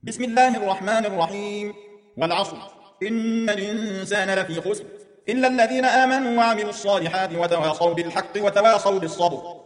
بسم الله الرحمن الرحيم. والعصر إن الإنسان لفي خسر إلا الذين آمنوا وعملوا الصالحات وتواصوا بالحق وتواصوا بالصبر.